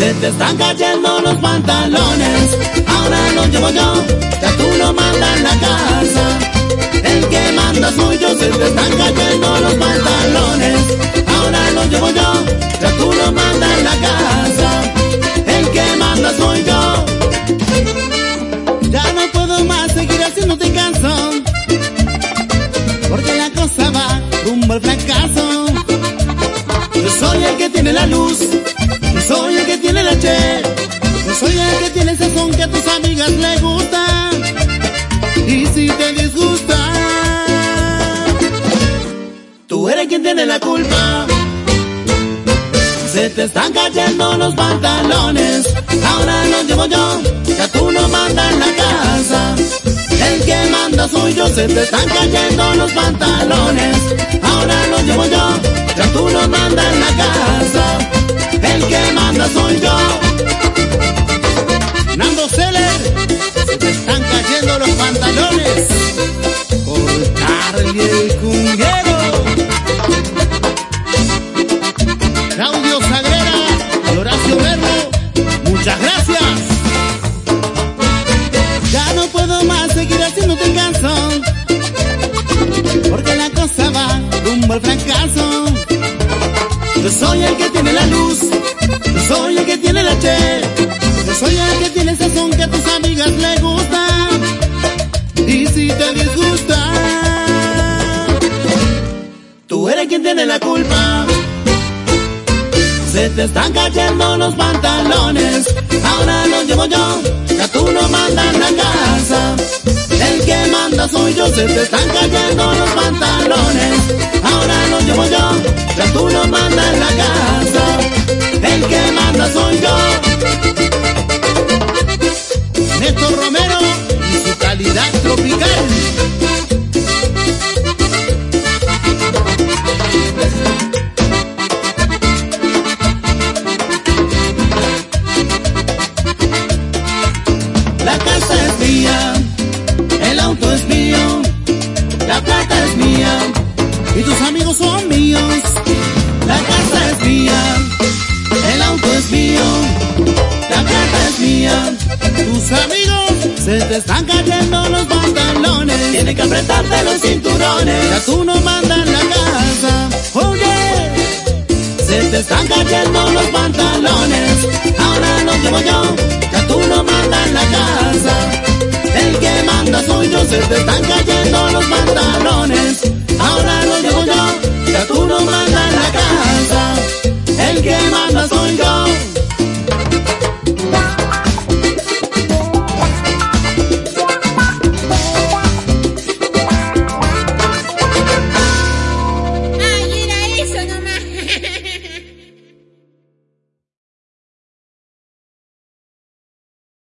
Se te están cayendo los pantalones, ahora los llevo yo, ya tú no mandas en la casa. El que manda soy yo, se te están cayendo los pantalones, ahora los llevo yo, ya tú no mandas en la casa. El que manda soy yo. Ya no puedo más seguir haciéndote caso, porque la cosa va rumbo al fracaso. Yo soy el que tiene la luz, yo soy el que tiene la che, yo soy el que tiene ese son que a tus amigas le gusta. Y si te disgusta, tú eres quien tiene la culpa. Se te están cayendo los pantalones, ahora los llevo yo, ya tú no mandas en la casa. El que manda soy yo, se te están cayendo los pantalones, ahora los llevo yo, ya tú no mandas en la casa. El que manda soy yo. Nando Celer, se te están cayendo los pantalones, por Carly el Cunguero. Claudio Sagrera y Horacio Berro, muchas gracias. Ya no puedo más seguir haciéndote caso, porque la cosa va rumbo al fracaso. Yo soy el que tiene la luz, yo soy el que tiene la che, yo soy el que tiene ese son que a tus amigas le gusta. Y si te disgusta, tú eres quien tiene la culpa. Se te están cayendo los pantalones, ahora los llevo yo, ya tú no mandas en la casa. El que manda soy yo, se te están cayendo los pantalones, ahora los llevo yo, ya tú no mandas en la casa. El que manda soy yo. Néstor Romero y su calidad tropical. La casa es mía, el auto es mío, la plata es mía y tus amigos son míos. La casa es mía, el auto es mío, la plata es mía, tus amigos se te están cayendo los pantalones. Tienes que apretarte los cinturones, ya tú no mandas en la casa. Oye, se te están cayendo los pantalones, ahora los llevo yo, ya tú no mandas en la casa. El que manda soy yo, se te están cayendo los pantalones,